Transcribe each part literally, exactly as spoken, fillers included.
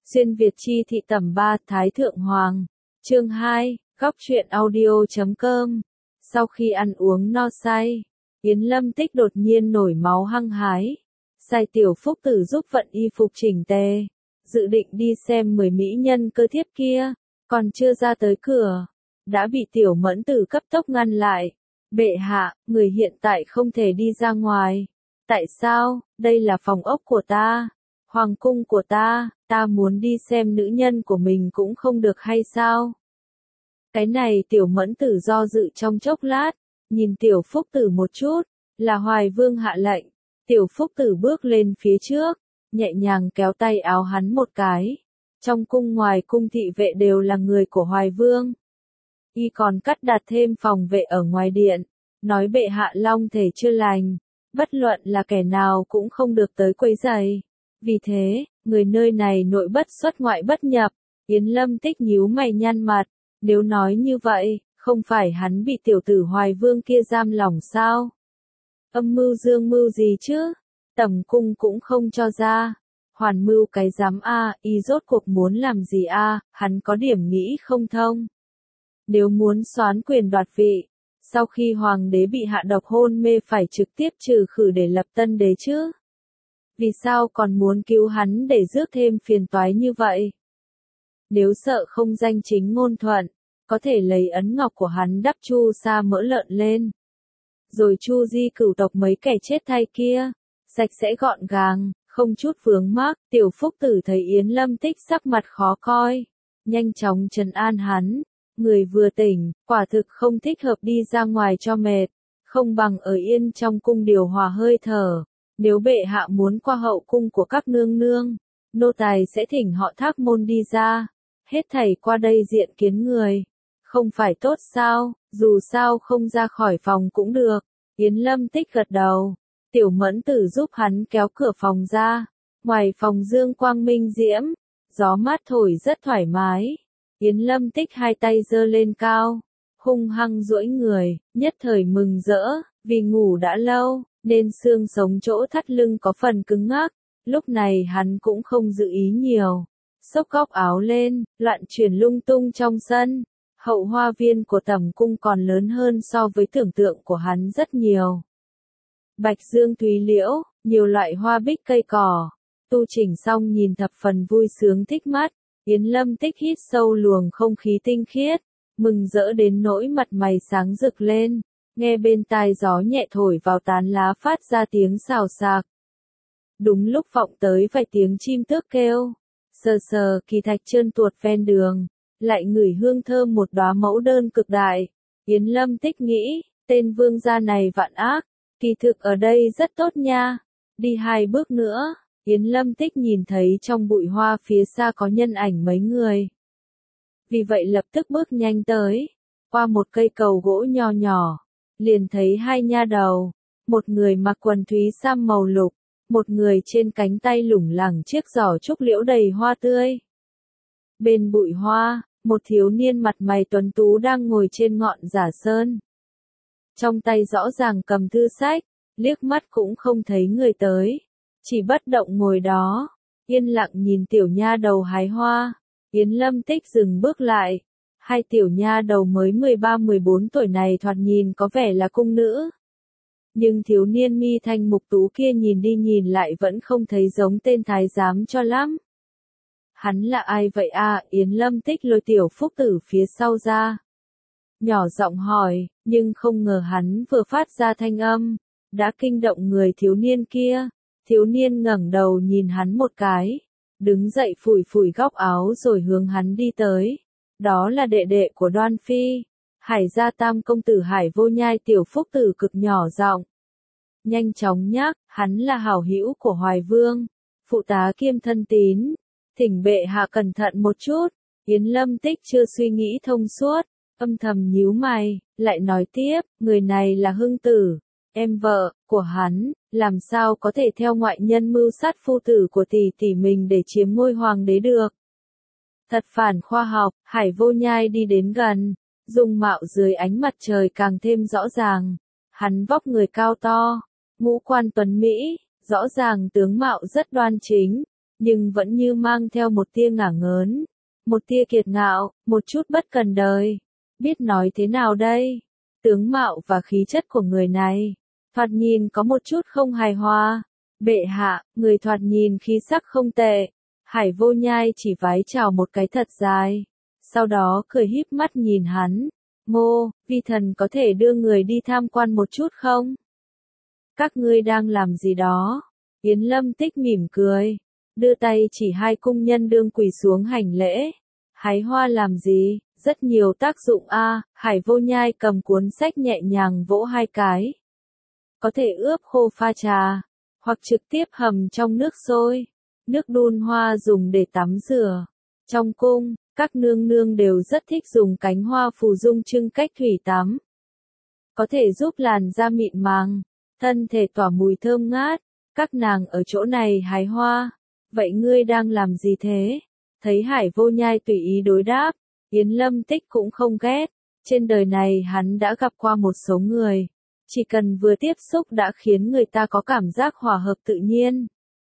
Xuyên Việt chi thị tầm ba Thái Thượng Hoàng. Chương hai, góc truyện audio chấm com. Sau khi ăn uống no say, Yến Lâm Tích đột nhiên nổi máu hăng hái. Sai Tiểu Phúc Tử giúp vận y phục chỉnh tề, dự định đi xem mười mỹ nhân cơ thiếp kia, còn chưa ra tới cửa, đã bị Tiểu Mẫn Tử cấp tốc ngăn lại. Bệ hạ, người hiện tại không thể đi ra ngoài. Tại sao? Đây là phòng ốc của ta, hoàng cung của ta, ta muốn đi xem nữ nhân của mình cũng không được hay sao? Cái này Tiểu Mẫn Tử do dự trong chốc lát, nhìn Tiểu Phúc Tử một chút, là Hoài Vương hạ lệnh. Tiểu Phúc Tử bước lên phía trước, nhẹ nhàng kéo tay áo hắn một cái. Trong cung ngoài cung thị vệ đều là người của Hoài Vương. Y còn cắt đặt thêm phòng vệ ở ngoài điện, nói bệ hạ long thể chưa lành, bất luận là kẻ nào cũng không được tới quấy rầy. Vì thế, người nơi này nội bất xuất ngoại bất nhập. Yến Lâm Tích nhíu mày nhăn mặt, nếu nói như vậy, không phải hắn bị tiểu tử Hoài Vương kia giam lỏng sao? Âm mưu dương mưu gì chứ? Tẩm cung cũng không cho ra. Hoàn mưu cái giám a, y rốt cuộc muốn làm gì a, hắn có điểm nghĩ không thông. Nếu muốn soán quyền đoạt vị, sau khi hoàng đế bị hạ độc hôn mê phải trực tiếp trừ khử để lập tân đế chứ? Vì sao còn muốn cứu hắn để rước thêm phiền toái như vậy? Nếu sợ không danh chính ngôn thuận, có thể lấy ấn ngọc của hắn đắp chu sa mỡ lợn lên. Rồi chu di cửu tộc mấy kẻ chết thay kia, sạch sẽ gọn gàng, không chút vướng mắc. Tiểu Phúc Tử thấy Yến Lâm Tích sắc mặt khó coi, nhanh chóng trấn an hắn. Người vừa tỉnh, quả thực không thích hợp đi ra ngoài cho mệt, không bằng ở yên trong cung điều hòa hơi thở. Nếu bệ hạ muốn qua hậu cung của các nương nương, nô tài sẽ thỉnh họ Thác Môn đi ra, hết thảy qua đây diện kiến người. Không phải tốt sao, dù sao không ra khỏi phòng cũng được. Yến Lâm Tích gật đầu. Tiểu Mẫn Tử giúp hắn kéo cửa phòng ra. Ngoài phòng dương quang minh diễm, gió mát thổi rất thoải mái. Yến Lâm Tích hai tay giơ lên cao, hung hăng duỗi người, nhất thời mừng rỡ, vì ngủ đã lâu, nên xương sống chỗ thắt lưng có phần cứng ngắc. Lúc này hắn cũng không dự ý nhiều, xốc góc áo lên, loạn chuyển lung tung trong sân. Hậu hoa viên của Tẩm cung còn lớn hơn so với tưởng tượng của hắn rất nhiều. Bạch dương thúy liễu, nhiều loại hoa bích cây cỏ, tu chỉnh xong nhìn thập phần vui sướng thích mắt. Yến Lâm Tích hít sâu luồng không khí tinh khiết, mừng rỡ đến nỗi mặt mày sáng rực lên, nghe bên tai gió nhẹ thổi vào tán lá phát ra tiếng xào xạc. Đúng lúc vọng tới vài tiếng chim tước kêu, sờ sờ kỳ thạch trơn tuột ven đường, lại ngửi hương thơm một đóa mẫu đơn cực đại. Yến Lâm Tích nghĩ, tên vương gia này vạn ác, kỳ thực ở đây rất tốt nha. Đi hai bước nữa, Yến Lâm Tích nhìn thấy trong bụi hoa phía xa có nhân ảnh mấy người. Vì vậy lập tức bước nhanh tới, qua một cây cầu gỗ nho nhỏ, liền thấy hai nha đầu, một người mặc quần thúy sam màu lục, một người trên cánh tay lủng lẳng chiếc giỏ trúc liễu đầy hoa tươi. Bên bụi hoa, một thiếu niên mặt mày tuấn tú đang ngồi trên ngọn giả sơn. Trong tay rõ ràng cầm thư sách, liếc mắt cũng không thấy người tới. Chỉ bất động ngồi đó, yên lặng nhìn tiểu nha đầu hái hoa. Yến Lâm Tích dừng bước lại. Hai tiểu nha đầu mới mười ba mười bốn tuổi này thoạt nhìn có vẻ là cung nữ. Nhưng thiếu niên mi thanh mục tú kia nhìn đi nhìn lại vẫn không thấy giống tên thái giám cho lắm. Hắn là ai vậy à? Yến Lâm Tích lôi Tiểu Phúc Tử phía sau ra, nhỏ giọng hỏi, nhưng không ngờ hắn vừa phát ra thanh âm, đã kinh động người thiếu niên kia. Thiếu niên ngẩng đầu nhìn hắn một cái, đứng dậy phủi phủi góc áo rồi hướng hắn đi tới. Đó là đệ đệ của Đoan Phi, Hải gia tam công tử Hải Vô Nhai. Tiểu Phúc Tử cực nhỏ giọng, nhanh chóng nhắc, hắn là hảo hữu của Hoài Vương, phụ tá kiêm thân tín, thỉnh bệ hạ cẩn thận một chút. Yến Lâm Tích chưa suy nghĩ thông suốt, âm thầm nhíu mày, lại nói tiếp, người này là Hưng Tử, em vợ của hắn, làm sao có thể theo ngoại nhân mưu sát phu tử của tỷ tỷ mình để chiếm ngôi hoàng đế được. Thật phản khoa học. Hải Vô Nhai đi đến gần, dung mạo dưới ánh mặt trời càng thêm rõ ràng. Hắn vóc người cao to, ngũ quan tuấn mỹ, rõ ràng tướng mạo rất đoan chính, nhưng vẫn như mang theo một tia ngả ngớn, một tia kiệt ngạo, một chút bất cần đời. Biết nói thế nào đây? Tướng mạo và khí chất của người này, thoạt nhìn có một chút không hài hòa. Bệ hạ, người thoạt nhìn khí sắc không tệ. Hải Vô Nhai chỉ vái chào một cái thật dài, sau đó cười híp mắt nhìn hắn. Ngô, vi thần có thể đưa người đi tham quan một chút không? Các ngươi đang làm gì đó? Yến Lâm Tích mỉm cười, đưa tay chỉ hai cung nhân đương quỳ xuống hành lễ. Hái hoa làm gì? Rất nhiều tác dụng a. À, Hải Vô Nhai cầm cuốn sách nhẹ nhàng vỗ hai cái. Có thể ướp khô pha trà, hoặc trực tiếp hầm trong nước sôi. Nước đun hoa dùng để tắm rửa. Trong cung, các nương nương đều rất thích dùng cánh hoa phù dung trưng cách thủy tắm. Có thể giúp làn da mịn màng, thân thể tỏa mùi thơm ngát. Các nàng ở chỗ này hái hoa. Vậy ngươi đang làm gì thế? Thấy Hải Vô Nhai tùy ý đối đáp, Yến Lâm Tích cũng không ghét. Trên đời này hắn đã gặp qua một số người, chỉ cần vừa tiếp xúc đã khiến người ta có cảm giác hòa hợp tự nhiên.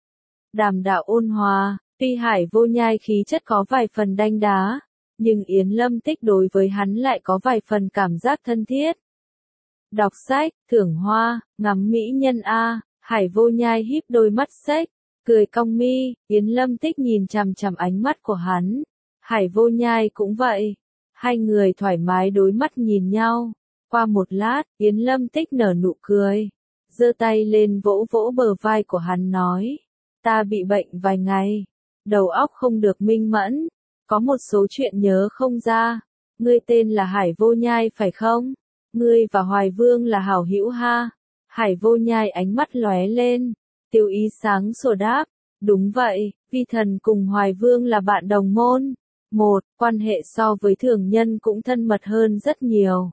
Đàm đạo ôn hòa, tuy Hải Vô Nhai khí chất có vài phần đanh đá, nhưng Yến Lâm Tích đối với hắn lại có vài phần cảm giác thân thiết. Đọc sách, thưởng hoa, ngắm mỹ nhân a. Hải Vô Nhai híp đôi mắt sách, cười cong mi. Yến Lâm Tích nhìn chằm chằm ánh mắt của hắn. Hải Vô Nhai cũng vậy. Hai người thoải mái đối mắt nhìn nhau. Qua một lát, Yến Lâm Tích nở nụ cười, giơ tay lên vỗ vỗ bờ vai của hắn nói. Ta bị bệnh vài ngày, đầu óc không được minh mẫn, có một số chuyện nhớ không ra. Ngươi tên là Hải Vô Nhai phải không? Ngươi và Hoài Vương là hảo hữu ha? Hải Vô Nhai ánh mắt lóe lên, tiêu ý sáng sủa đáp. Đúng vậy, vi thần cùng Hoài Vương là bạn đồng môn. Một, quan hệ so với thường nhân cũng thân mật hơn rất nhiều.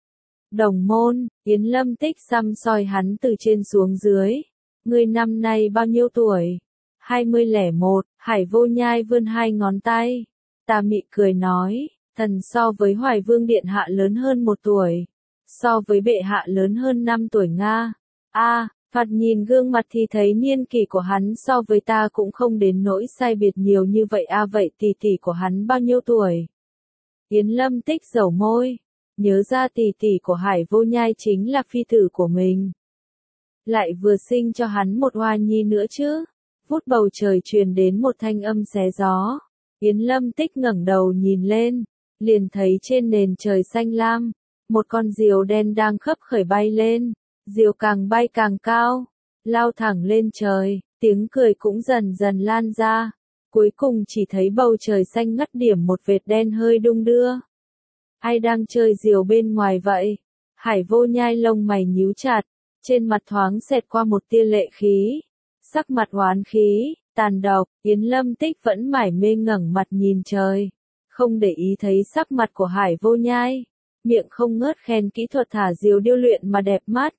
Đồng môn, Yến Lâm Tích xăm soi hắn từ trên xuống dưới. Ngươi năm nay bao nhiêu tuổi? Hai mươi lẻ một, Hải Vô Nhai vươn hai ngón tay. Tà mị cười nói, thần so với Hoài Vương Điện Hạ lớn hơn một tuổi. So với bệ hạ lớn hơn năm tuổi Nga. A, à, phạt nhìn gương mặt thì thấy niên kỷ của hắn so với ta cũng không đến nỗi sai biệt nhiều như vậy a. À, vậy tỷ tỷ của hắn bao nhiêu tuổi? Yến Lâm Tích dẩu môi, nhớ ra tỷ tỷ của Hải Vô Nhai chính là phi tử của mình. Lại vừa sinh cho hắn một hoa nhi nữa chứ. Vút bầu trời truyền đến một thanh âm xé gió. Yến Lâm Tích ngẩng đầu nhìn lên, liền thấy trên nền trời xanh lam, một con diều đen đang khấp khởi bay lên. Diều càng bay càng cao, lao thẳng lên trời, tiếng cười cũng dần dần lan ra. Cuối cùng chỉ thấy bầu trời xanh ngắt điểm một vệt đen hơi đung đưa. Ai đang chơi diều bên ngoài vậy? Hải Vô Nhai lông mày nhíu chặt, trên mặt thoáng xẹt qua một tia lệ khí. Sắc mặt oán khí, tàn độc. Yến Lâm Tích vẫn mải mê ngẩng mặt nhìn trời, không để ý thấy sắc mặt của Hải Vô Nhai, miệng không ngớt khen kỹ thuật thả diều điêu luyện mà đẹp mắt.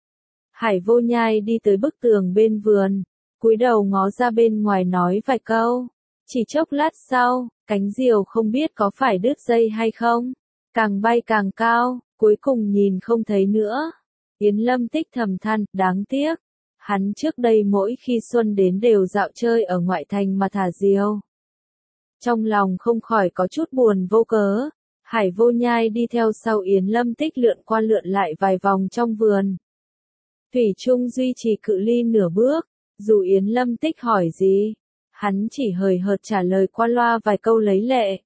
Hải Vô Nhai đi tới bức tường bên vườn, cúi đầu ngó ra bên ngoài nói vài câu. Chỉ chốc lát sau, cánh diều không biết có phải đứt dây hay không, càng bay càng cao, cuối cùng nhìn không thấy nữa. Yến Lâm Tích thầm than, đáng tiếc. Hắn trước đây mỗi khi xuân đến đều dạo chơi ở ngoại thành mà thả diều. Trong lòng không khỏi có chút buồn vô cớ. Hải Vô Nhai đi theo sau Yến Lâm Tích lượn qua lượn lại vài vòng trong vườn. Thủy chung duy trì cự ly nửa bước, dù Yến Lâm Tích hỏi gì, hắn chỉ hời hợt trả lời qua loa vài câu lấy lệ.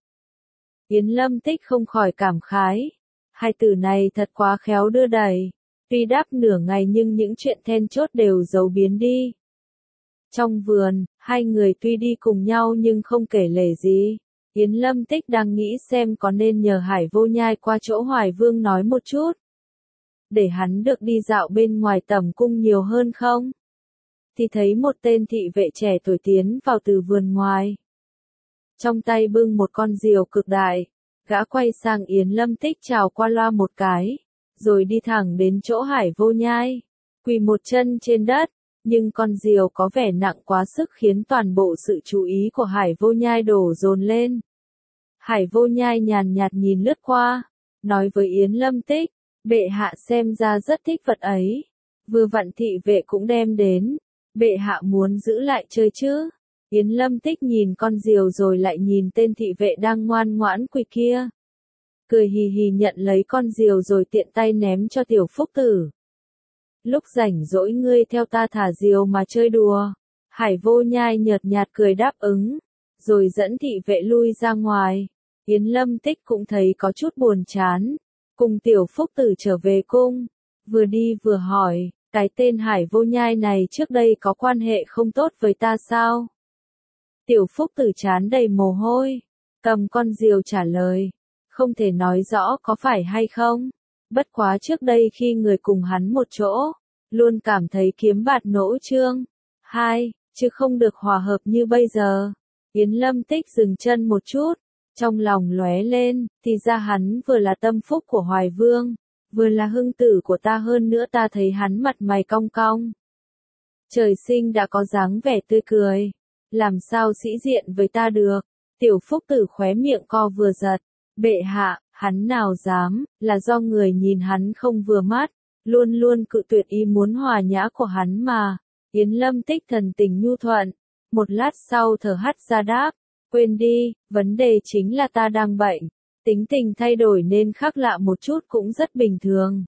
Yến Lâm Tích không khỏi cảm khái, hai từ này thật quá khéo đưa đẩy, tuy đáp nửa ngày nhưng những chuyện then chốt đều giấu biến đi. Trong vườn, hai người tuy đi cùng nhau nhưng không kể lể gì. Yến Lâm Tích đang nghĩ xem có nên nhờ Hải Vô Nhai qua chỗ Hoài Vương nói một chút, để hắn được đi dạo bên ngoài tẩm cung nhiều hơn không? Thì thấy một tên thị vệ trẻ tuổi tiến vào từ vườn ngoài. Trong tay bưng một con diều cực đại, gã quay sang Yến Lâm Tích chào qua loa một cái, rồi đi thẳng đến chỗ Hải Vô Nhai, quỳ một chân trên đất, nhưng con diều có vẻ nặng quá sức khiến toàn bộ sự chú ý của Hải Vô Nhai đổ dồn lên. Hải Vô Nhai nhàn nhạt nhìn lướt qua, nói với Yến Lâm Tích, bệ hạ xem ra rất thích vật ấy, vừa vặn thị vệ cũng đem đến, bệ hạ muốn giữ lại chơi chứ? Yến Lâm Tích nhìn con diều rồi lại nhìn tên thị vệ đang ngoan ngoãn quỳ kia. Cười hì hì nhận lấy con diều rồi tiện tay ném cho Tiểu Phúc Tử. Lúc rảnh rỗi ngươi theo ta thả diều mà chơi đùa. Hải Vô Nhai nhợt nhạt cười đáp ứng, rồi dẫn thị vệ lui ra ngoài. Yến Lâm Tích cũng thấy có chút buồn chán, cùng Tiểu Phúc Tử trở về cung, vừa đi vừa hỏi, cái tên Hải Vô Nhai này trước đây có quan hệ không tốt với ta sao? Tiểu Phúc Tử trán đầy mồ hôi, cầm con diều trả lời, không thể nói rõ có phải hay không, bất quá trước đây khi người cùng hắn một chỗ, luôn cảm thấy kiếm bạt nỗ trương, hai, chứ không được hòa hợp như bây giờ. Yến Lâm Tích dừng chân một chút, trong lòng lóe lên, thì ra hắn vừa là tâm phúc của Hoài Vương, vừa là hưng tử của ta, hơn nữa ta thấy hắn mặt mày cong cong. Trời sinh đã có dáng vẻ tươi cười, làm sao sĩ diện với ta được. Tiểu Phúc Tử khóe miệng co vừa giật, bệ hạ, hắn nào dám, là do người nhìn hắn không vừa mắt, luôn luôn cự tuyệt ý muốn hòa nhã của hắn mà. Yến Lâm Tích thần tình nhu thuận, một lát sau thở hắt ra đáp, quên đi, vấn đề chính là ta đang bệnh, tính tình thay đổi nên khác lạ một chút cũng rất bình thường.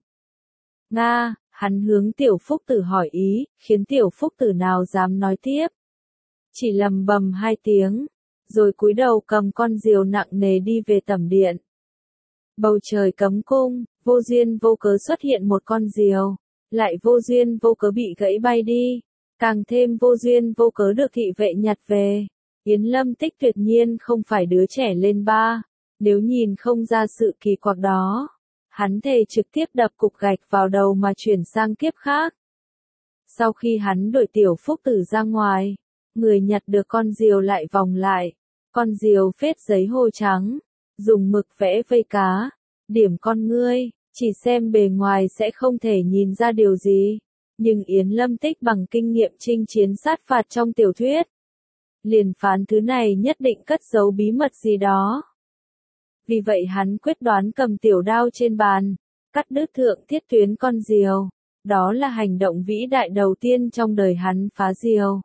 Nga, hắn hướng Tiểu Phúc Tử hỏi ý, khiến Tiểu Phúc Tử nào dám nói tiếp. Chỉ lầm bầm hai tiếng, rồi cúi đầu cầm con diều nặng nề đi về tẩm điện. Bầu trời cấm cung, vô duyên vô cớ xuất hiện một con diều, lại vô duyên vô cớ bị gãy bay đi, càng thêm vô duyên vô cớ được thị vệ nhặt về. Yến Lâm Tích tuyệt nhiên không phải đứa trẻ lên ba, nếu nhìn không ra sự kỳ quặc đó, hắn thề trực tiếp đập cục gạch vào đầu mà chuyển sang kiếp khác. Sau khi hắn đuổi Tiểu Phúc Tử ra ngoài, người nhặt được con diều lại vòng lại, con diều phết giấy hồ trắng, dùng mực vẽ vây cá, điểm con ngươi, chỉ xem bề ngoài sẽ không thể nhìn ra điều gì, nhưng Yến Lâm Tích bằng kinh nghiệm chinh chiến sát phạt trong tiểu thuyết, liền phán thứ này nhất định cất giấu bí mật gì đó. Vì vậy hắn quyết đoán cầm tiểu đao trên bàn, cắt đứt thượng thiết tuyến con diều, đó là hành động vĩ đại đầu tiên trong đời hắn phá diều.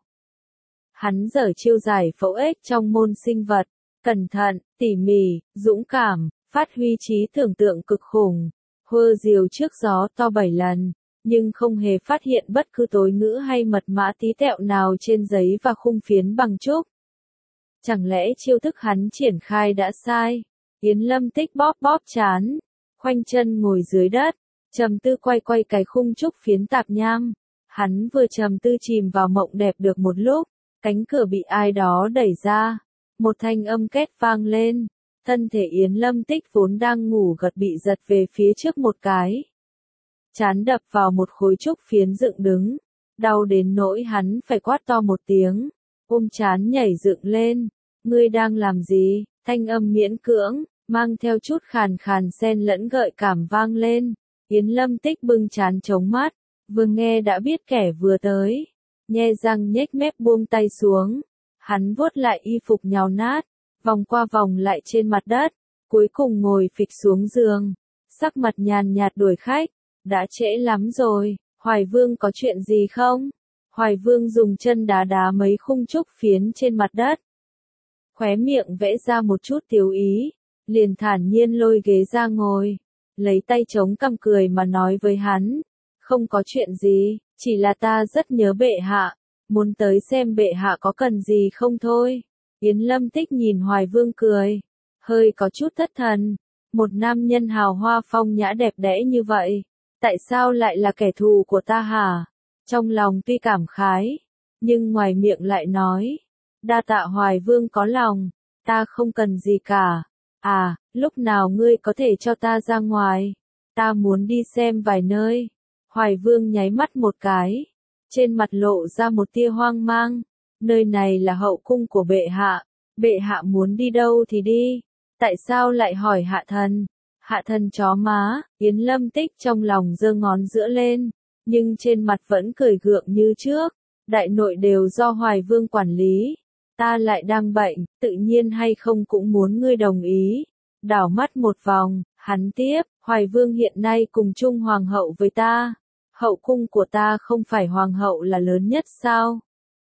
Hắn dở chiêu giải phẫu ếch trong môn sinh vật, cẩn thận, tỉ mỉ, dũng cảm, phát huy trí tưởng tượng cực khủng, hơ diều trước gió to bảy lần, nhưng không hề phát hiện bất cứ tối ngữ hay mật mã tí tẹo nào trên giấy và khung phiến bằng trúc. Chẳng lẽ chiêu thức hắn triển khai đã sai? Yến Lâm Tích bóp bóp chán, khoanh chân ngồi dưới đất, trầm tư quay quay cái khung trúc phiến tạp nham. Hắn vừa trầm tư chìm vào mộng đẹp được một lúc, cánh cửa bị ai đó đẩy ra, một thanh âm két vang lên, thân thể Yến Lâm Tích vốn đang ngủ gật bị giật về phía trước một cái. Chán đập vào một khối trúc phiến dựng đứng, đau đến nỗi hắn phải quát to một tiếng, ôm chán nhảy dựng lên, ngươi đang làm gì? Thanh âm miễn cưỡng, mang theo chút khàn khàn xen lẫn gợi cảm vang lên. Yến Lâm Tích bưng chán chống mắt, vừa nghe đã biết kẻ vừa tới, nhe răng nhếch mép buông tay xuống, hắn vuốt lại y phục nhào nát, vòng qua vòng lại trên mặt đất, cuối cùng ngồi phịch xuống giường, sắc mặt nhàn nhạt đuổi khách, đã trễ lắm rồi, Hoài Vương có chuyện gì không? Hoài Vương dùng chân đá đá mấy khung trúc phiến trên mặt đất, khóe miệng vẽ ra một chút tiếu ý, liền thản nhiên lôi ghế ra ngồi, lấy tay chống cằm cười mà nói với hắn, không có chuyện gì, chỉ là ta rất nhớ bệ hạ, muốn tới xem bệ hạ có cần gì không thôi. Yến Lâm Tích nhìn Hoài Vương cười, hơi có chút thất thần, một nam nhân hào hoa phong nhã đẹp đẽ như vậy, tại sao lại là kẻ thù của ta hả? Trong lòng tuy cảm khái, nhưng ngoài miệng lại nói, đa tạ Hoài Vương có lòng, ta không cần gì cả. À, lúc nào ngươi có thể cho ta ra ngoài? Ta muốn đi xem vài nơi. Hoài Vương nháy mắt một cái, trên mặt lộ ra một tia hoang mang. Nơi này là hậu cung của bệ hạ, bệ hạ muốn đi đâu thì đi. Tại sao lại hỏi hạ thần? Hạ thần chó má, Yến Lâm Tích trong lòng giơ ngón giữa lên, nhưng trên mặt vẫn cười gượng như trước. Đại nội đều do Hoài Vương quản lý. Ta lại đang bệnh, tự nhiên hay không cũng muốn ngươi đồng ý. Đảo mắt một vòng, hắn tiếp, Hoài Vương hiện nay cùng chung hoàng hậu với ta. Hậu cung của ta không phải hoàng hậu là lớn nhất sao?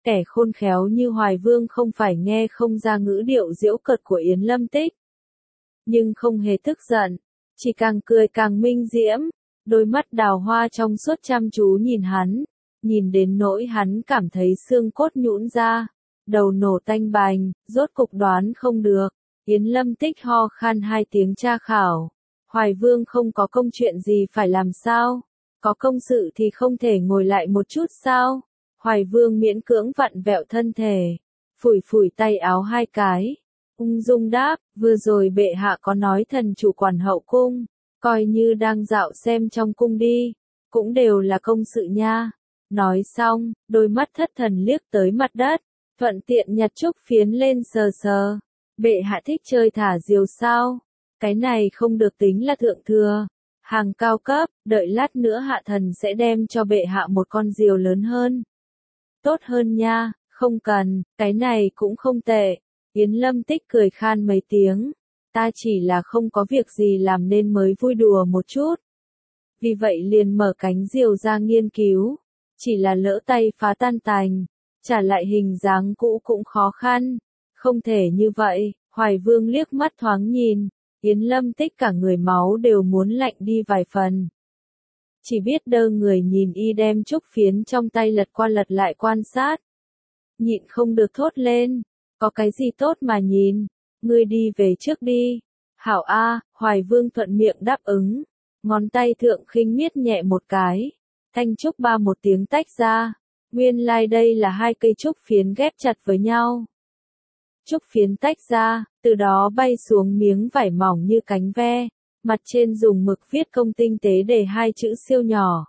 Kẻ khôn khéo như Hoài Vương không phải nghe không ra ngữ điệu giễu cợt của Yến Lâm Tích. Nhưng không hề tức giận, chỉ càng cười càng minh diễm, đôi mắt đào hoa trong suốt chăm chú nhìn hắn, nhìn đến nỗi hắn cảm thấy xương cốt nhũn ra, đầu nổ tanh bành, rốt cục đoán không được. Yến Lâm Tích ho khan hai tiếng tra khảo. Hoài Vương không có công chuyện gì phải làm sao? Có công sự thì không thể ngồi lại một chút sao? Hoài Vương miễn cưỡng vặn vẹo thân thể, phủi phủi tay áo hai cái, ung dung đáp, vừa rồi bệ hạ có nói thần chủ quản hậu cung, coi như đang dạo xem trong cung đi, cũng đều là công sự nha. Nói xong, đôi mắt thất thần liếc tới mặt đất, thuận tiện nhặt trúc phiến lên sờ sờ. Bệ hạ thích chơi thả diều sao? Cái này không được tính là thượng thừa, hàng cao cấp, đợi lát nữa hạ thần sẽ đem cho bệ hạ một con diều lớn hơn. Tốt hơn nha, không cần, cái này cũng không tệ. Yến Lâm Tích cười khan mấy tiếng, ta chỉ là không có việc gì làm nên mới vui đùa một chút. Vì vậy liền mở cánh diều ra nghiên cứu, chỉ là lỡ tay phá tan tành, trả lại hình dáng cũ cũng khó khăn. Không thể như vậy, Hoài Vương liếc mắt thoáng nhìn, Yến Lâm Tích cả người máu đều muốn lạnh đi vài phần. Chỉ biết đơ người nhìn y đem trúc phiến trong tay lật qua lật lại quan sát. Nhịn không được thốt lên, có cái gì tốt mà nhìn, ngươi đi về trước đi. Hảo A, Hoài Vương thuận miệng đáp ứng, ngón tay thượng khinh miết nhẹ một cái, thanh trúc ba một tiếng tách ra, nguyên lai like đây là hai cây trúc phiến ghép chặt với nhau. Trúc phiến tách ra, từ đó bay xuống miếng vải mỏng như cánh ve, mặt trên dùng mực viết công tinh tế để hai chữ siêu nhỏ.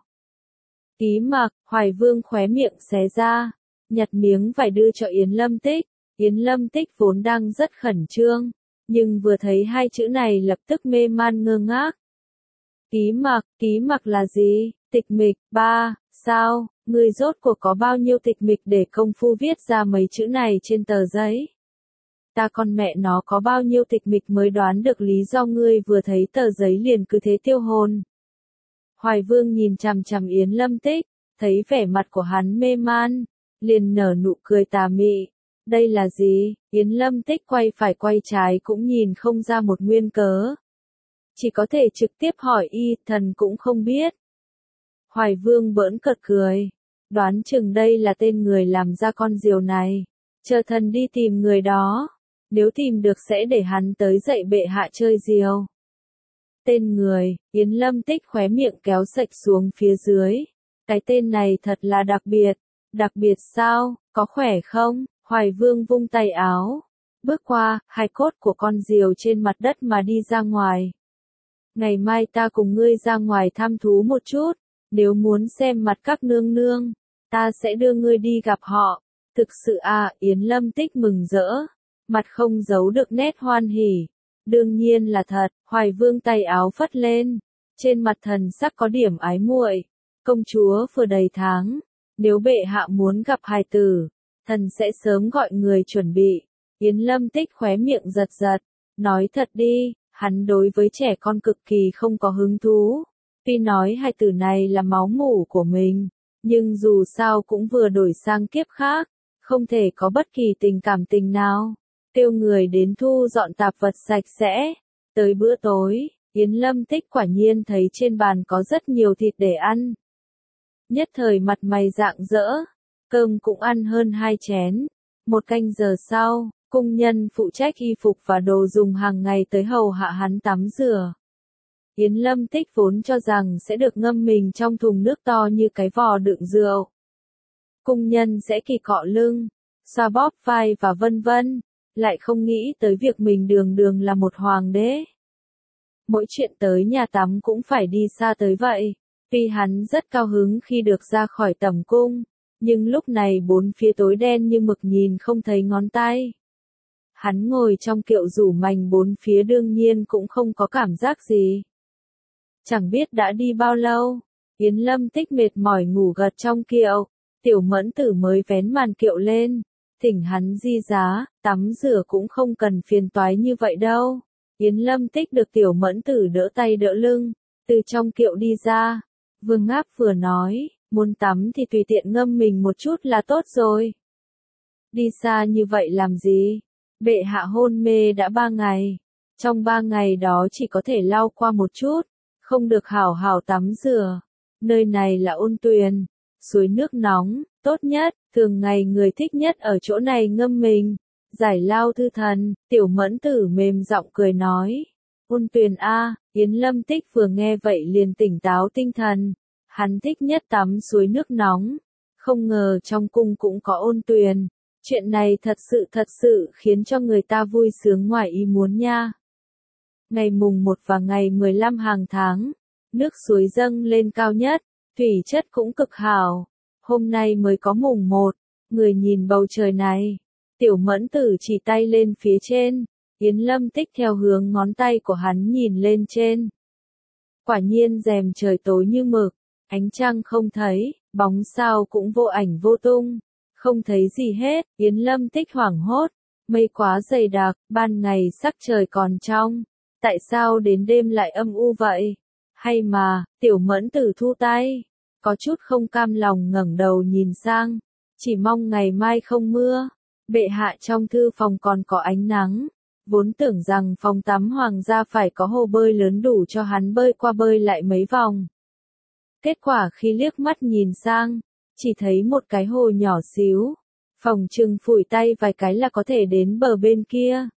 Ký mặc, Hoài Vương khóe miệng xé ra, nhặt miếng vải đưa cho Yến Lâm Tích. Yến Lâm Tích vốn đang rất khẩn trương, nhưng vừa thấy hai chữ này lập tức mê man ngơ ngác. Ký mặc, ký mặc là gì? Tịch mịch, ba, sao, ngươi rốt cuộc có bao nhiêu tịch mịch để công phu viết ra mấy chữ này trên tờ giấy? Ta con mẹ nó có bao nhiêu tịch mịch mới đoán được lý do ngươi vừa thấy tờ giấy liền cứ thế tiêu hồn. Hoài Vương nhìn chằm chằm Yến Lâm Tích, thấy vẻ mặt của hắn mê man, liền nở nụ cười tà mị. Đây là gì? Yến Lâm Tích quay phải quay trái cũng nhìn không ra một nguyên cớ. Chỉ có thể trực tiếp hỏi y, thần cũng không biết. Hoài Vương bỡn cợt cười, đoán chừng đây là tên người làm ra con diều này. Chờ thần đi tìm người đó, nếu tìm được sẽ để hắn tới dạy bệ hạ chơi diều. Tên người, Yến Lâm Tích khóe miệng kéo sạch xuống phía dưới. Cái tên này thật là đặc biệt. Đặc biệt sao, có khỏe không? Hoài Vương vung tay áo, bước qua, hai cốt của con diều trên mặt đất mà đi ra ngoài. Ngày mai ta cùng ngươi ra ngoài thăm thú một chút, nếu muốn xem mặt các nương nương, ta sẽ đưa ngươi đi gặp họ. Thực sự à, Yến Lâm Tích mừng rỡ, mặt không giấu được nét hoan hỉ. Đương nhiên là thật, Hoài Vương tay áo phất lên, trên mặt thần sắc có điểm ái muội. Công chúa vừa đầy tháng, nếu bệ hạ muốn gặp hài tử, thần sẽ sớm gọi người chuẩn bị. Yến Lâm Tích khóe miệng giật giật, nói thật đi, hắn đối với trẻ con cực kỳ không có hứng thú. Tuy nói hài tử này là máu mủ của mình, nhưng dù sao cũng vừa đổi sang kiếp khác, không thể có bất kỳ tình cảm tình nào. Kêu người đến thu dọn tạp vật sạch sẽ. Tới bữa tối, Yến Lâm Tích quả nhiên thấy trên bàn có rất nhiều thịt để ăn. Nhất thời mặt mày rạng rỡ, cơm cũng ăn hơn hai chén. Một canh giờ sau, cung nhân phụ trách y phục và đồ dùng hàng ngày tới hầu hạ hắn tắm rửa. Yến Lâm Tích vốn cho rằng sẽ được ngâm mình trong thùng nước to như cái vò đựng rượu. Cung nhân sẽ kỳ cọ lưng, xoa bóp vai và vân vân, lại không nghĩ tới việc mình đường đường là một hoàng đế. Mỗi chuyện tới nhà tắm cũng phải đi xa tới vậy. Tuy hắn rất cao hứng khi được ra khỏi tẩm cung, nhưng lúc này bốn phía tối đen như mực nhìn không thấy ngón tay. Hắn ngồi trong kiệu rủ mành bốn phía đương nhiên cũng không có cảm giác gì. Chẳng biết đã đi bao lâu, Yến Lâm Tích mệt mỏi ngủ gật trong kiệu, Tiểu Mẫn Tử mới vén màn kiệu lên, thỉnh hắn di giá, tắm rửa cũng không cần phiền toái như vậy đâu. Yến Lâm Tích được Tiểu Mẫn Tử đỡ tay đỡ lưng, từ trong kiệu đi ra. Vừa ngáp vừa nói, muốn tắm thì tùy tiện ngâm mình một chút là tốt rồi. đi xa như vậy làm gì? Bệ hạ hôn mê đã ba ngày. Trong ba ngày đó chỉ có thể lau qua một chút, không được hảo hảo tắm rửa. Nơi này là ôn tuyền, suối nước nóng, tốt nhất, thường ngày người thích nhất ở chỗ này ngâm mình, giải lao thư thần. Tiểu Mẫn Tử mềm giọng cười nói. Ôn tuyền a, Yến Lâm Tích vừa nghe vậy liền tỉnh táo tinh thần. Hắn thích nhất tắm suối nước nóng, không ngờ trong cung cũng có ôn tuyền. Chuyện này thật sự thật sự khiến cho người ta vui sướng ngoài ý muốn nha. Ngày mùng một và ngày mười lăm hàng tháng, nước suối dâng lên cao nhất, thủy chất cũng cực hảo. Hôm nay mới có mùng một, người nhìn bầu trời này. Tiểu Mẫn Tử chỉ tay lên phía trên, Yến Lâm Tích theo hướng ngón tay của hắn nhìn lên trên. Quả nhiên rèm trời tối như mực, ánh trăng không thấy, bóng sao cũng vô ảnh vô tung, không thấy gì hết. Yến Lâm Tích hoảng hốt, mây quá dày đặc, ban ngày sắc trời còn trong, tại sao đến đêm lại âm u vậy? Hay mà, Tiểu Mẫn Tử thu tay, có chút không cam lòng ngẩng đầu nhìn sang, chỉ mong ngày mai không mưa. Bệ hạ trong thư phòng còn có ánh nắng, vốn tưởng rằng phòng tắm hoàng gia phải có hồ bơi lớn đủ cho hắn bơi qua bơi lại mấy vòng. Kết quả khi liếc mắt nhìn sang, chỉ thấy một cái hồ nhỏ xíu, phòng chừng phủi tay vài cái là có thể đến bờ bên kia.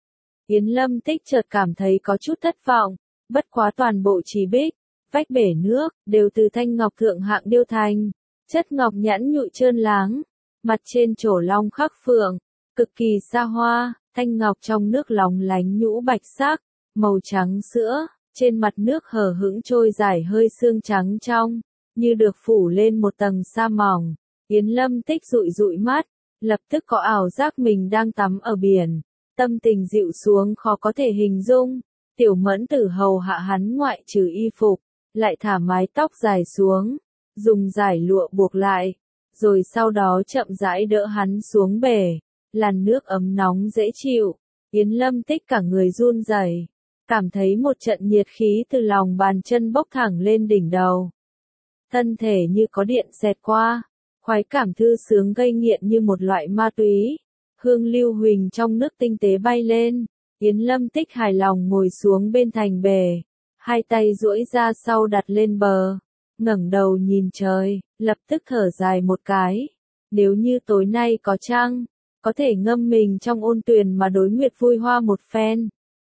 Yến Lâm Tích chợt cảm thấy có chút thất vọng, bất quá toàn bộ trì bích, vách bể nước, đều từ thanh ngọc thượng hạng điêu thành, chất ngọc nhẵn nhụi trơn láng, mặt trên trổ long khắc phượng, cực kỳ xa hoa, thanh ngọc trong nước lóng lánh nhũ bạch sắc, màu trắng sữa, trên mặt nước hờ hững trôi dài hơi sương trắng trong, như được phủ lên một tầng sa mỏng. Yến Lâm Tích dụi dụi mắt, lập tức có ảo giác mình đang tắm ở biển, tâm tình dịu xuống khó có thể hình dung. Tiểu Mẫn Tử hầu hạ hắn ngoại trừ y phục, lại thả mái tóc dài xuống, dùng dải lụa buộc lại, rồi sau đó chậm rãi đỡ hắn xuống bể, làn nước ấm nóng dễ chịu. Yến Lâm Tích cả người run rẩy, cảm thấy một trận nhiệt khí từ lòng bàn chân bốc thẳng lên đỉnh đầu. Thân thể như có điện xẹt qua, khoái cảm thư sướng gây nghiện như một loại ma túy. Hương lưu huỳnh trong nước tinh tế bay lên, Yến Lâm Tích hài lòng ngồi xuống bên thành bể, hai tay duỗi ra sau đặt lên bờ, ngẩng đầu nhìn trời, lập tức thở dài một cái. Nếu như tối nay có trăng, có thể ngâm mình trong ôn tuyền mà đối nguyệt vui hoa một phen.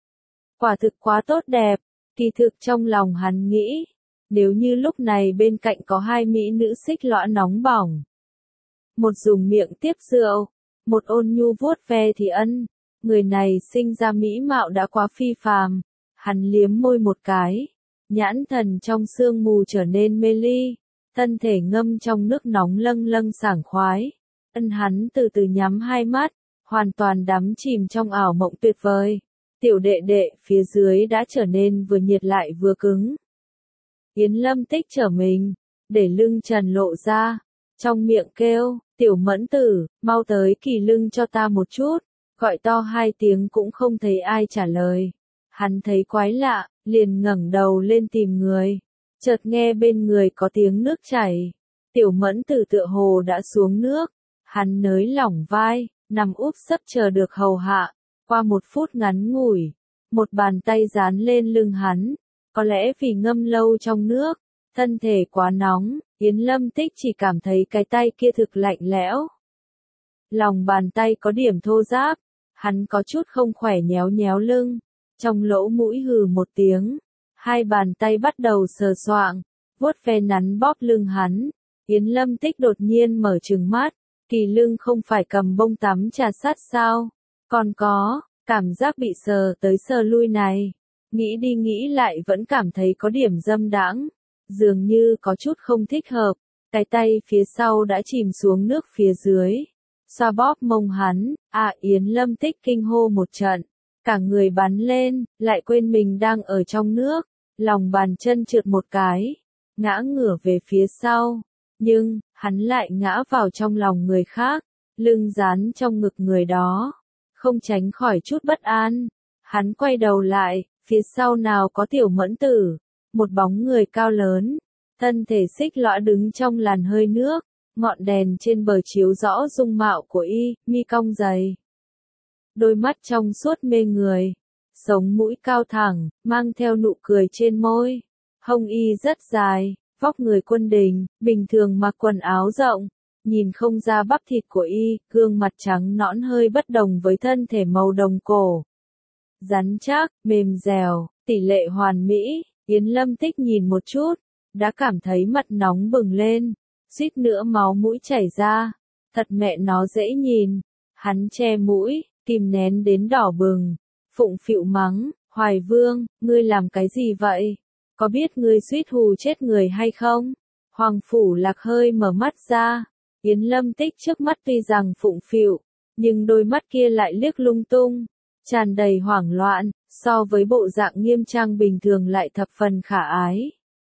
Quả thực quá tốt đẹp, kỳ thực trong lòng hắn nghĩ, nếu như lúc này bên cạnh có hai mỹ nữ xích lõa nóng bỏng. Một dùng miệng tiếp rượu, một ôn nhu vuốt ve thì ân, người này sinh ra mỹ mạo đã quá phi phàm. Hắn liếm môi một cái, nhãn thần trong sương mù trở nên mê ly, thân thể ngâm trong nước nóng lâng lâng sảng khoái. Ân hắn từ từ nhắm hai mắt, hoàn toàn đắm chìm trong ảo mộng tuyệt vời. Tiểu đệ đệ phía dưới đã trở nên vừa nhiệt lại vừa cứng. Yến Lâm Tích trở mình, để lưng trần lộ ra, trong miệng kêu, Tiểu Mẫn Tử, mau tới kỳ lưng cho ta một chút, gọi to hai tiếng cũng không thấy ai trả lời. Hắn thấy quái lạ, liền ngẩng đầu lên tìm người, chợt nghe bên người có tiếng nước chảy. Tiểu Mẫn Tử tựa hồ đã xuống nước, hắn nới lỏng vai, nằm úp sấp chờ được hầu hạ. Qua một phút ngắn ngủi, một bàn tay dán lên lưng hắn, có lẽ vì ngâm lâu trong nước, thân thể quá nóng, Yến Lâm Tích chỉ cảm thấy cái tay kia thực lạnh lẽo. Lòng bàn tay có điểm thô ráp, hắn có chút không khỏe nhéo nhéo lưng, trong lỗ mũi hừ một tiếng, hai bàn tay bắt đầu sờ soạng, vuốt ve nắn bóp lưng hắn. Yến Lâm Tích đột nhiên mở trừng mắt, kỳ lưng không phải cầm bông tắm trà sát sao? Còn có, cảm giác bị sờ tới sờ lui này, nghĩ đi nghĩ lại vẫn cảm thấy có điểm dâm đãng, dường như có chút không thích hợp. Cái tay phía sau đã chìm xuống nước phía dưới, xoa bóp mông hắn. À, Yến Lâm Tích kinh hô một trận, cả người bắn lên, lại quên mình đang ở trong nước, lòng bàn chân trượt một cái, ngã ngửa về phía sau, nhưng hắn lại ngã vào trong lòng người khác, lưng dán trong ngực người đó, không tránh khỏi chút bất an. Hắn quay đầu lại, phía sau nào có Tiểu Mẫn Tử, một bóng người cao lớn, thân thể xích lõa đứng trong làn hơi nước, ngọn đèn trên bờ chiếu rõ dung mạo của y, mi cong dày. Đôi mắt trong suốt mê người, sống mũi cao thẳng, mang theo nụ cười trên môi. Hông y rất dài, vóc người quân đình, bình thường mặc quần áo rộng, nhìn không ra bắp thịt của y, gương mặt trắng nõn hơi bất đồng với thân thể màu đồng cổ. Rắn chắc, mềm dẻo, tỷ lệ hoàn mỹ, Yến Lâm Tích nhìn một chút, đã cảm thấy mặt nóng bừng lên, suýt nữa máu mũi chảy ra, thật mẹ nó dễ nhìn. Hắn che mũi, kìm nén đến đỏ bừng, phụng phịu mắng, Hoài Vương, ngươi làm cái gì vậy? Có biết ngươi suýt hù chết người hay không? Hoàng Phủ Lạc hơi mở mắt ra, Yến Lâm Tích trước mắt tuy rằng phụng phịu, nhưng đôi mắt kia lại liếc lung tung, tràn đầy hoảng loạn, so với bộ dạng nghiêm trang bình thường lại thập phần khả ái.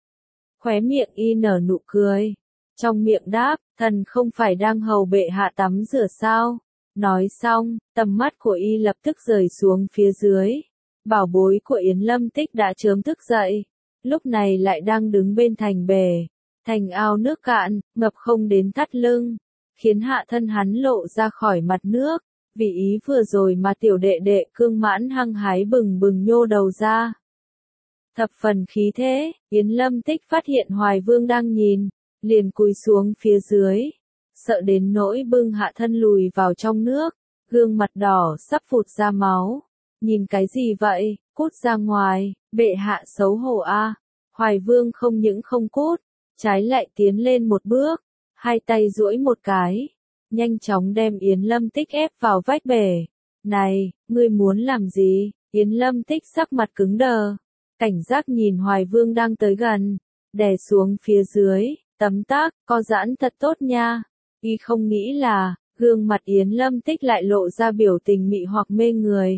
Khóe miệng y nở nụ cười, trong miệng đáp, thần không phải đang hầu bệ hạ tắm rửa sao? Nói xong, tầm mắt của y lập tức rời xuống phía dưới. Bảo bối của Yến Lâm Tích đã chớm thức dậy, lúc này lại đang đứng bên thành bể, thành ao nước cạn, ngập không đến thắt lưng, khiến hạ thân hắn lộ ra khỏi mặt nước. Vì ý vừa rồi mà tiểu đệ đệ cương mãn hăng hái bừng bừng nhô đầu ra. Thập phần khí thế, Yến Lâm Tích phát hiện Hoài Vương đang nhìn, liền cúi xuống phía dưới, sợ đến nỗi bưng hạ thân lùi vào trong nước, gương mặt đỏ sắp phụt ra máu. Nhìn cái gì vậy, cút ra ngoài, bệ hạ xấu hổ a. Hoài Vương không những không cút, trái lại tiến lên một bước, hai tay duỗi một cái, nhanh chóng đem Yến Lâm Tích ép vào vách bể. Này, ngươi muốn làm gì? Yến Lâm Tích sắc mặt cứng đờ, cảnh giác nhìn Hoài Vương đang tới gần, đè xuống phía dưới, tấm tắc, co giãn thật tốt nha. Y không nghĩ là, gương mặt Yến Lâm Tích lại lộ ra biểu tình mị hoặc mê người.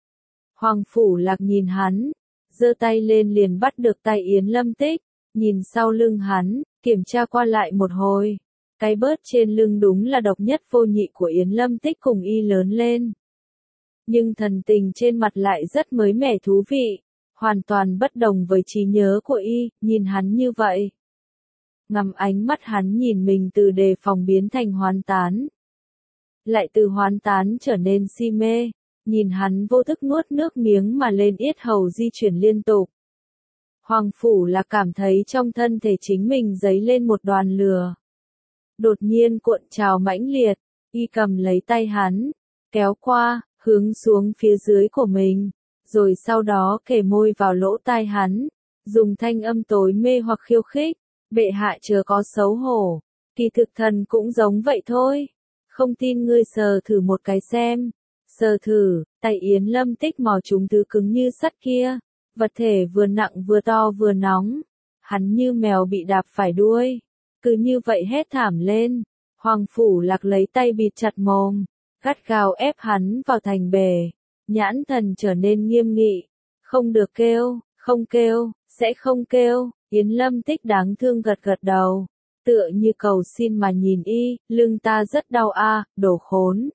Hoàng Phủ Lạc nhìn hắn, giơ tay lên liền bắt được tay Yến Lâm Tích, nhìn sau lưng hắn, kiểm tra qua lại một hồi. Cái bớt trên lưng đúng là độc nhất vô nhị của Yến Lâm Tích cùng y lớn lên. Nhưng thần tình trên mặt lại rất mới mẻ thú vị, hoàn toàn bất đồng với trí nhớ của y, nhìn hắn như vậy. Ngắm ánh mắt hắn nhìn mình từ đề phòng biến thành hoán tán. Lại từ hoán tán trở nên si mê, nhìn hắn vô thức nuốt nước miếng mà lên yết hầu di chuyển liên tục. Hoàng Phủ là cảm thấy trong thân thể chính mình dấy lên một đoàn lửa. Đột nhiên cuộn trào mãnh liệt, y cầm lấy tay hắn, kéo qua, hướng xuống phía dưới của mình, rồi sau đó kề môi vào lỗ tai hắn, dùng thanh âm tối mê hoặc khiêu khích, bệ hạ chớ có xấu hổ, kỳ thực thần cũng giống vậy thôi, không tin ngươi sờ thử một cái xem. Sờ thử, tay Yến Lâm Tích mò trúng thứ cứng như sắt kia, vật thể vừa nặng vừa to vừa nóng, hắn như mèo bị đạp phải đuôi. Cứ như vậy hét thảm lên, Hoàng Phủ Lạc lấy tay bịt chặt mồm, gắt gao ép hắn vào thành bể, nhãn thần trở nên nghiêm nghị, không được kêu, không kêu, sẽ không kêu. Yến Lâm Tích đáng thương gật gật đầu, tựa như cầu xin mà nhìn y, lưng ta rất đau a, đồ khốn.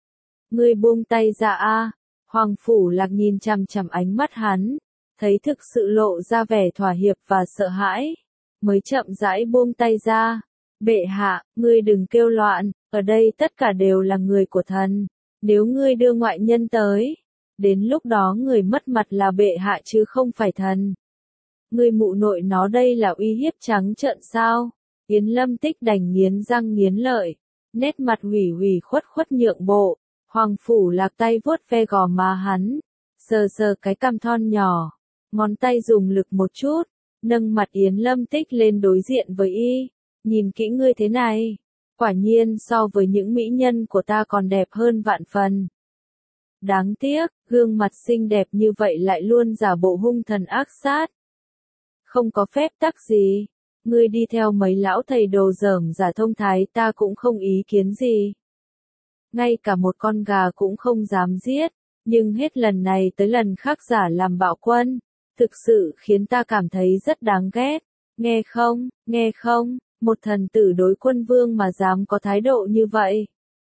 Ngươi buông tay ra a. Hoàng Phủ Lạc nhìn chằm chằm ánh mắt hắn, thấy thực sự lộ ra vẻ thỏa hiệp và sợ hãi, mới chậm rãi buông tay ra. Bệ hạ, ngươi đừng kêu loạn, ở đây tất cả đều là người của thần, nếu ngươi đưa ngoại nhân tới, đến lúc đó người mất mặt là bệ hạ chứ không phải thần. Ngươi mụ nội nó đây là uy hiếp trắng trợn sao? Yến Lâm Tích đành nghiến răng nghiến lợi, nét mặt ủy ủy khuất khuất nhượng bộ. Hoàng Phủ Lạc tay vuốt ve gò má hắn, sờ sờ cái cằm thon nhỏ, ngón tay dùng lực một chút, nâng mặt Yến Lâm Tích lên đối diện với y, nhìn kỹ ngươi thế này, quả nhiên so với những mỹ nhân của ta còn đẹp hơn vạn phần. Đáng tiếc, gương mặt xinh đẹp như vậy lại luôn giả bộ hung thần ác sát. Không có phép tắc gì, ngươi đi theo mấy lão thầy đồ dởm giả thông thái ta cũng không ý kiến gì. Ngay cả một con gà cũng không dám giết, nhưng hết lần này tới lần khác giả làm bạo quân, thực sự khiến ta cảm thấy rất đáng ghét. Nghe không, nghe không, một thần tử đối quân vương mà dám có thái độ như vậy.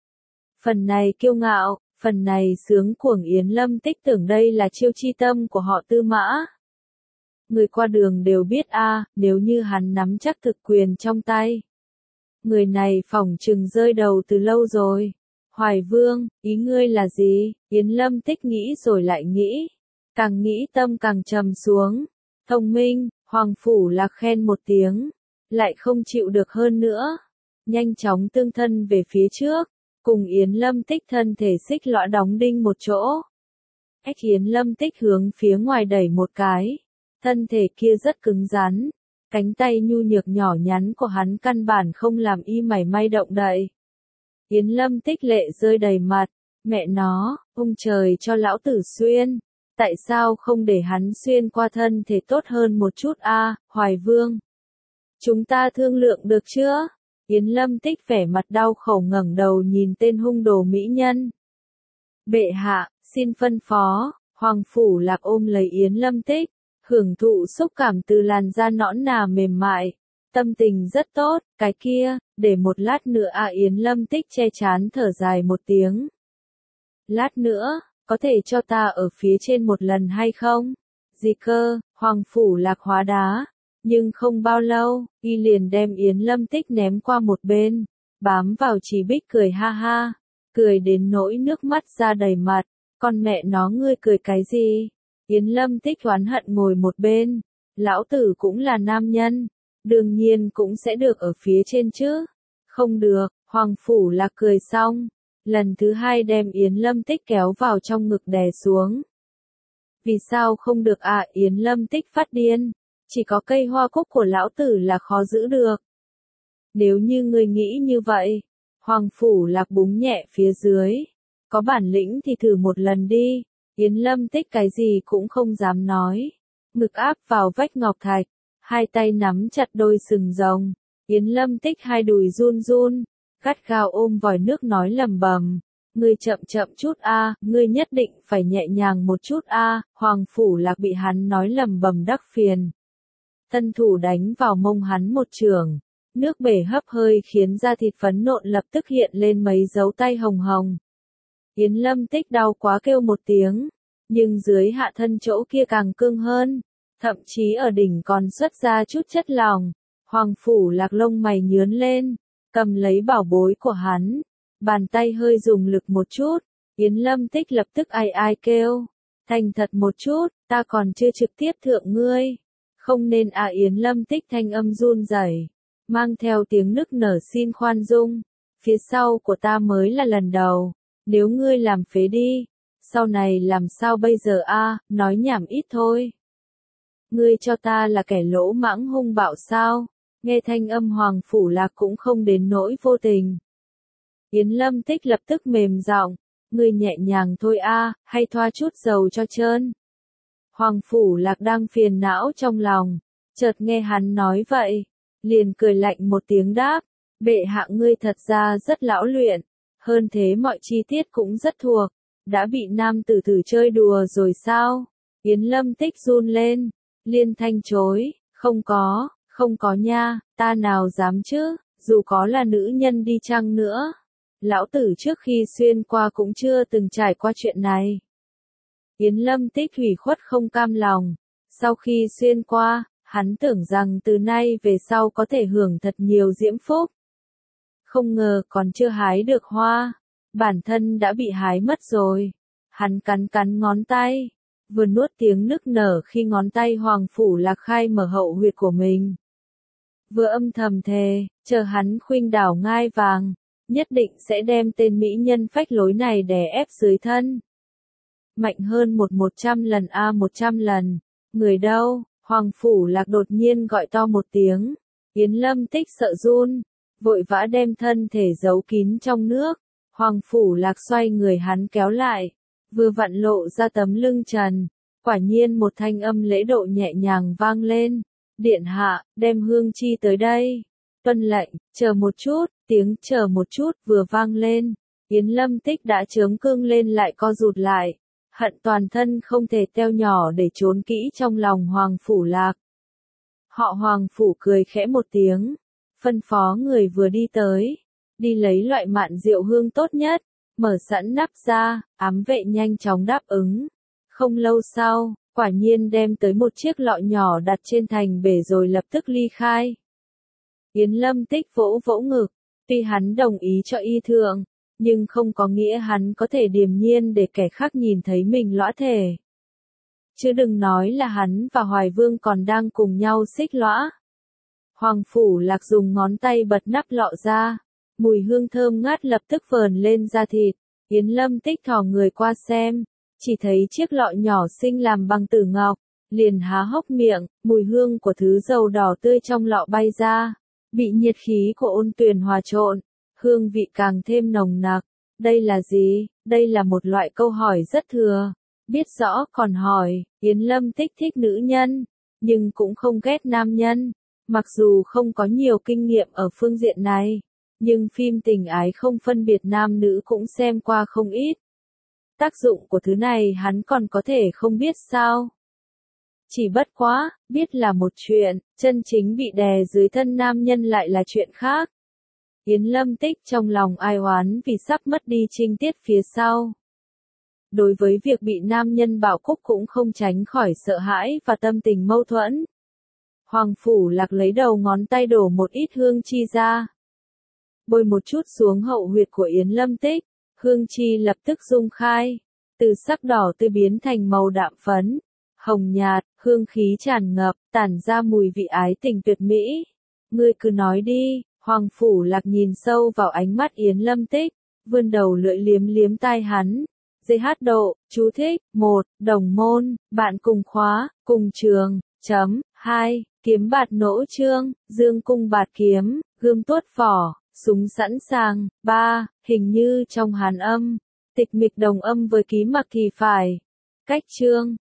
Phần này kiêu ngạo, phần này sướng cuồng. Yến Lâm Tích tưởng đây là chiêu chi tâm của họ Tư Mã. Người qua đường đều biết a, nếu như hắn nắm chắc thực quyền trong tay, người này phỏng chừng rơi đầu từ lâu rồi. Hoài Vương, ý ngươi là gì? Yến Lâm Tích nghĩ rồi lại nghĩ. Càng nghĩ tâm càng trầm xuống. Thông minh, Hoàng Phủ Lạc khen một tiếng. Lại không chịu được hơn nữa. Nhanh chóng tương thân về phía trước. Cùng Yến Lâm Tích thân thể xích lõa đóng đinh một chỗ. Ách Yến Lâm Tích hướng phía ngoài đẩy một cái. Thân thể kia rất cứng rắn. Cánh tay nhu nhược nhỏ nhắn của hắn căn bản không làm y mảy may động đậy. Yến Lâm Tích lệ rơi đầy mặt. Mẹ nó, ông trời cho lão tử xuyên. Tại sao không để hắn xuyên qua thân thể tốt hơn một chút a, Hoài Vương? Chúng ta thương lượng được chưa? Yến Lâm Tích vẻ mặt đau khổ ngẩng đầu nhìn tên hung đồ mỹ nhân. Bệ hạ, xin phân phó. Hoàng Phủ Lạc ôm lấy Yến Lâm Tích, hưởng thụ xúc cảm từ làn da nõn nà mềm mại. Tâm tình rất tốt, cái kia, để một lát nữa à Yến Lâm Tích che chán thở dài một tiếng. Lát nữa, có thể cho ta ở phía trên một lần hay không? Gì cơ, Hoàng Phủ Lạc hóa đá. Nhưng không bao lâu, y liền đem Yến Lâm Tích ném qua một bên, bám vào Chỉ Bích cười ha ha, cười đến nỗi nước mắt ra đầy mặt. Con mẹ nó ngươi cười cái gì? Yến Lâm Tích oán hận ngồi một bên. Lão tử cũng là nam nhân, đương nhiên cũng sẽ được ở phía trên chứ. Không được, Hoàng Phủ Lạc cười xong, lần thứ hai đem Yến Lâm Tích kéo vào trong ngực đè xuống. Vì sao không được à? Yến Lâm Tích phát điên. Chỉ có cây hoa cúc của lão tử là khó giữ được. Nếu như ngươi nghĩ như vậy, Hoàng Phủ Lạc búng nhẹ phía dưới. Có bản lĩnh thì thử một lần đi. Yến Lâm Tích cái gì cũng không dám nói. Ngực áp vào vách ngọc thạch, hai tay nắm chặt đôi sừng rồng. Yến Lâm Tích hai đùi run run, gắt gao ôm vòi nước nói lầm bầm. Ngươi chậm chậm chút a, ngươi nhất định phải nhẹ nhàng một chút a. Hoàng Phủ Lạc bị hắn nói lầm bầm đắc phiền. Thân thủ đánh vào mông hắn một chưởng, nước bể hấp hơi khiến da thịt phấn nộn lập tức hiện lên mấy dấu tay hồng hồng. Yến Lâm Tích đau quá kêu một tiếng, nhưng dưới hạ thân chỗ kia càng cương hơn, thậm chí ở đỉnh còn xuất ra chút chất lỏng. Hoàng Phủ Lạc lông mày nhướn lên, cầm lấy bảo bối của hắn, bàn tay hơi dùng lực một chút. Yến Lâm Tích lập tức ai ai kêu, thành thật một chút, ta còn chưa trực tiếp thượng ngươi. Không nên à Yến Lâm Tích thanh âm run rẩy, mang theo tiếng nức nở xin khoan dung. Phía sau của ta mới là lần đầu, nếu ngươi làm phế đi, sau này làm sao bây giờ a? Nói nhảm ít thôi. Ngươi cho ta là kẻ lỗ mãng hung bạo sao? Nghe thanh âm Hoàng Phủ Lạc cũng không đến nỗi vô tình. Yến Lâm Tích lập tức mềm giọng, ngươi nhẹ nhàng thôi a, hay thoa chút dầu cho trơn. Hoàng Phủ Lạc đang phiền não trong lòng, chợt nghe hắn nói vậy, liền cười lạnh một tiếng đáp, bệ hạ ngươi thật ra rất lão luyện, hơn thế mọi chi tiết cũng rất thuộc, đã bị nam tử thử chơi đùa rồi sao? Yến Lâm Tích run lên, liên thanh chối, không có, không có nha, ta nào dám chứ, dù có là nữ nhân đi chăng nữa. Lão tử trước khi xuyên qua cũng chưa từng trải qua chuyện này. Yến Lâm Tích hủy khuất không cam lòng, sau khi xuyên qua, hắn tưởng rằng từ nay về sau có thể hưởng thật nhiều diễm phúc. Không ngờ còn chưa hái được hoa, bản thân đã bị hái mất rồi. Hắn cắn cắn ngón tay, vừa nuốt tiếng nức nở khi ngón tay Hoàng Phủ Lạc khai mở hậu huyệt của mình. Vừa âm thầm thề, chờ hắn khuynh đảo ngai vàng, nhất định sẽ đem tên mỹ nhân phách lối này đè ép dưới thân. Mạnh hơn một một trăm lần a một trăm lần. Người đâu? Hoàng Phủ Lạc đột nhiên gọi to một tiếng. Yến Lâm Tích sợ run, vội vã đem thân thể giấu kín trong nước. Hoàng Phủ Lạc xoay người hắn kéo lại, vừa vặn lộ ra tấm lưng trần. Quả nhiên một thanh âm lễ độ nhẹ nhàng vang lên. Điện hạ, đem hương chi tới đây. Tuân lệnh, chờ một chút, tiếng chờ một chút vừa vang lên. Yến Lâm Tích đã chớm cương lên lại co rụt lại. Hận toàn thân không thể teo nhỏ để trốn kỹ trong lòng Hoàng Phủ Lạc. Họ Hoàng Phủ cười khẽ một tiếng, phân phó người vừa đi tới, đi lấy loại mạn rượu hương tốt nhất, mở sẵn nắp ra, ám vệ nhanh chóng đáp ứng. Không lâu sau, quả nhiên đem tới một chiếc lọ nhỏ đặt trên thành bể rồi lập tức ly khai. Yến Lâm Tích vỗ vỗ ngực, tuy hắn đồng ý cho y thượng, nhưng không có nghĩa hắn có thể điềm nhiên để kẻ khác nhìn thấy mình lõa thể. Chứ đừng nói là hắn và Hoài Vương còn đang cùng nhau xích lõa. Hoàng Phủ Lạc dùng ngón tay bật nắp lọ ra, mùi hương thơm ngát lập tức vờn lên da thịt. Yến Lâm Tích thò người qua xem, chỉ thấy chiếc lọ nhỏ xinh làm bằng tử ngọc, liền há hốc miệng, mùi hương của thứ dầu đỏ tươi trong lọ bay ra, bị nhiệt khí của ôn tuyền hòa trộn, hương vị càng thêm nồng nặc. Đây là gì? Đây là một loại câu hỏi rất thừa. Biết rõ còn hỏi, Yến Lâm Tích thích nữ nhân, nhưng cũng không ghét nam nhân. Mặc dù không có nhiều kinh nghiệm ở phương diện này, nhưng phim tình ái không phân biệt nam nữ cũng xem qua không ít. Tác dụng của thứ này hắn còn có thể không biết sao? Chỉ bất quá, biết là một chuyện, chân chính bị đè dưới thân nam nhân lại là chuyện khác. Yến Lâm Tích trong lòng ai oán vì sắp mất đi trinh tiết phía sau. Đối với việc bị nam nhân bảo cúc cũng không tránh khỏi sợ hãi và tâm tình mâu thuẫn. Hoàng Phủ Lạc lấy đầu ngón tay đổ một ít hương chi ra. Bôi một chút xuống hậu huyệt của Yến Lâm Tích, hương chi lập tức rung khai, từ sắc đỏ tươi biến thành màu đạm phấn, hồng nhạt, hương khí tràn ngập, tản ra mùi vị ái tình tuyệt mỹ. Ngươi cứ nói đi. Hoàng Phủ Lạc nhìn sâu vào ánh mắt Yến Lâm Tích, vươn đầu lưỡi liếm liếm tai hắn. Dê hát độ, chú thích, một, đồng môn, bạn cùng khóa, cùng trường, chấm, hai, kiếm bạt nỗ trương, dương cung bạt kiếm, gươm tuốt vỏ, súng sẵn sàng, ba, hình như trong hàn âm, tịch mịch đồng âm với ký mặc thì phải. Cách chương